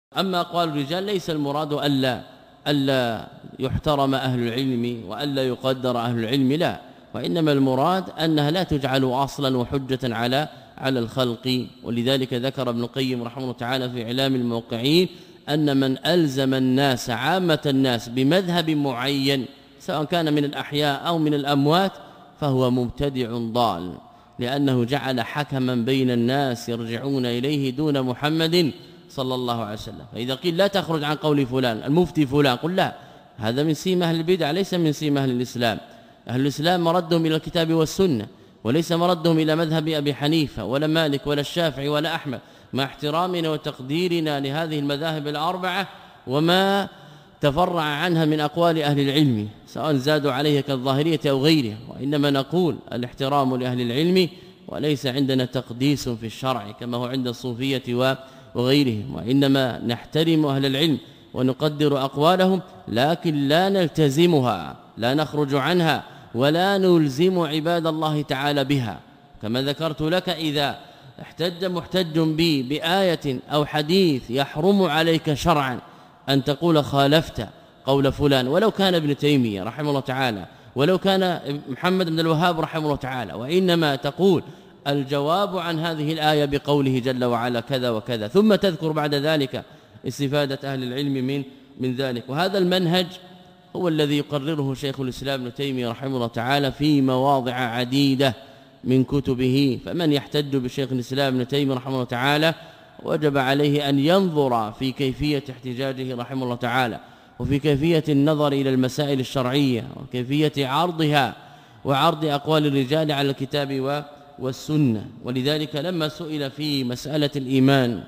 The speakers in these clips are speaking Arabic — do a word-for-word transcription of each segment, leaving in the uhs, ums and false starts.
أما أقوال الرجال ليس المراد ألا ألا يحترم أهل العلم وألا يقدر أهل العلم، لا، وإنما المراد أنها لا تجعل أصلا وحجة على على الخلق. ولذلك ذكر ابن القيم رحمه الله تعالى في إعلام الموقعين أن من ألزم الناس عامة الناس بمذهب معين سواء كان من الأحياء أو من الأموات فهو مبتدع ضال، لأنه جعل حكما بين الناس يرجعون إليه دون محمد صلى الله عليه وسلم. فإذا قيل لا تخرج عن قول فلان المفتي فلان، قل لا، هذا من سيم أهل البدع ليس من سيم أهل الإسلام. أهل الإسلام مردهم إلى الكتاب والسنة، وليس مردهم إلى مذهب أبي حنيفة ولا مالك ولا الشافعي ولا أحمد، مع احترامنا وتقديرنا لهذه المذاهب الأربعة وما تفرع عنها من أقوال أهل العلم سواء زادوا عليه كالظاهرية أو غيره. وإنما نقول الاحترام لأهل العلم، وليس عندنا تقديس في الشرع كما هو عند الصوفية وغيرهم، وإنما نحترم أهل العلم ونقدر أقوالهم، لكن لا نلتزمها، لا نخرج عنها، ولا نلزم عباد الله تعالى بها. كما ذكرت لك إذا احتج محتج بي بآية أو حديث يحرم عليك شرعا أن تقول خالفت قول فلان، ولو كان ابن تيمية رحمه الله تعالى، ولو كان محمد بن الوهاب رحمه الله تعالى، وإنما تقول الجواب عن هذه الآية بقوله جل وعلا كذا وكذا، ثم تذكر بعد ذلك استفادة أهل العلم من من ذلك. وهذا المنهج هو الذي يقرره شيخ الإسلام ابن تيمية رحمه الله تعالى في مواضع عديدة من كتبه. فمن يحتج بشيخ الإسلام ابن تيمية رحمه الله تعالى وجب عليه أن ينظر في كيفية احتجاجه رحمه الله تعالى، وفي كيفية النظر إلى المسائل الشرعية، وكيفية عرضها وعرض أقوال الرجال على الكتاب والسنة. ولذلك لما سئل في مسألة الإيمان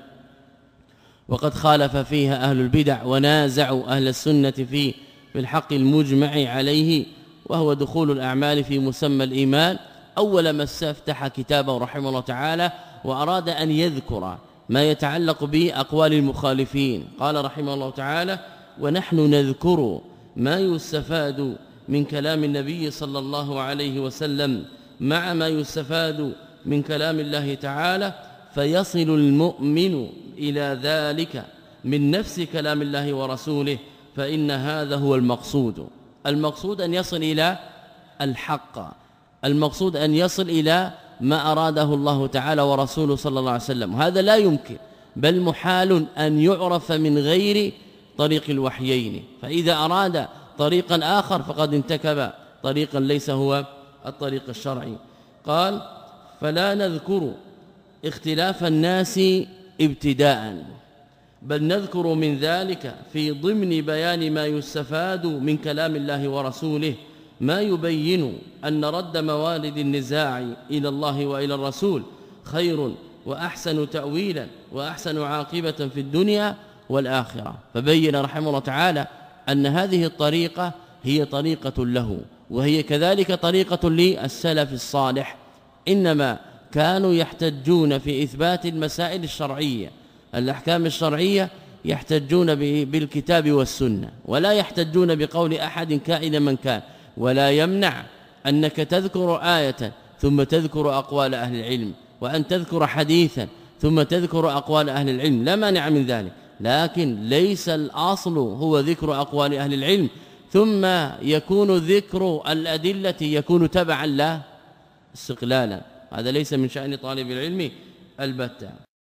وقد خالف فيها أهل البدع ونازعوا أهل السنة في في الحق المجمع عليه وهو دخول الأعمال في مسمى الإيمان، أول ما استفتح كتابه رحمه الله تعالى وأراد أن يذكر ما يتعلق بأقوال المخالفين قال رحمه الله تعالى: ونحن نذكر ما يستفاد من كلام النبي صلى الله عليه وسلم مع ما يستفاد من كلام الله تعالى، فيصل المؤمن إلى ذلك من نفس كلام الله ورسوله، فإن هذا هو المقصود. المقصود أن يصل إلى الحق، المقصود أن يصل إلى ما أراده الله تعالى ورسوله صلى الله عليه وسلم. هذا لا يمكن، بل محال أن يعرف من غير طريق الوحيين. فإذا أراد طريقا آخر فقد انتكب طريقا ليس هو الطريق الشرعي. قال: فلا نذكر اختلاف الناس ابتداء، بل نذكر من ذلك في ضمن بيان ما يستفاد من كلام الله ورسوله ما يبين أن رد موارد النزاع إلى الله وإلى الرسول خير وأحسن تأويلا وأحسن عاقبة في الدنيا والآخرة. فبين رحمه الله تعالى أن هذه الطريقة هي طريقة له، وهي كذلك طريقة للسلف الصالح، إنما كانوا يحتجون في إثبات المسائل الشرعية، الأحكام الشرعية يحتجون بالكتاب والسنة، ولا يحتجون بقول أحد كائنا من كان. ولا يمنع أنك تذكر آية ثم تذكر أقوال أهل العلم، وأن تذكر حديثا ثم تذكر أقوال أهل العلم، لا مانع من ذلك، لكن ليس الأصل هو ذكر أقوال أهل العلم ثم يكون ذكر الأدلة يكون تبعا لا استقلالا. هذا ليس من شأن طالب العلم البتة.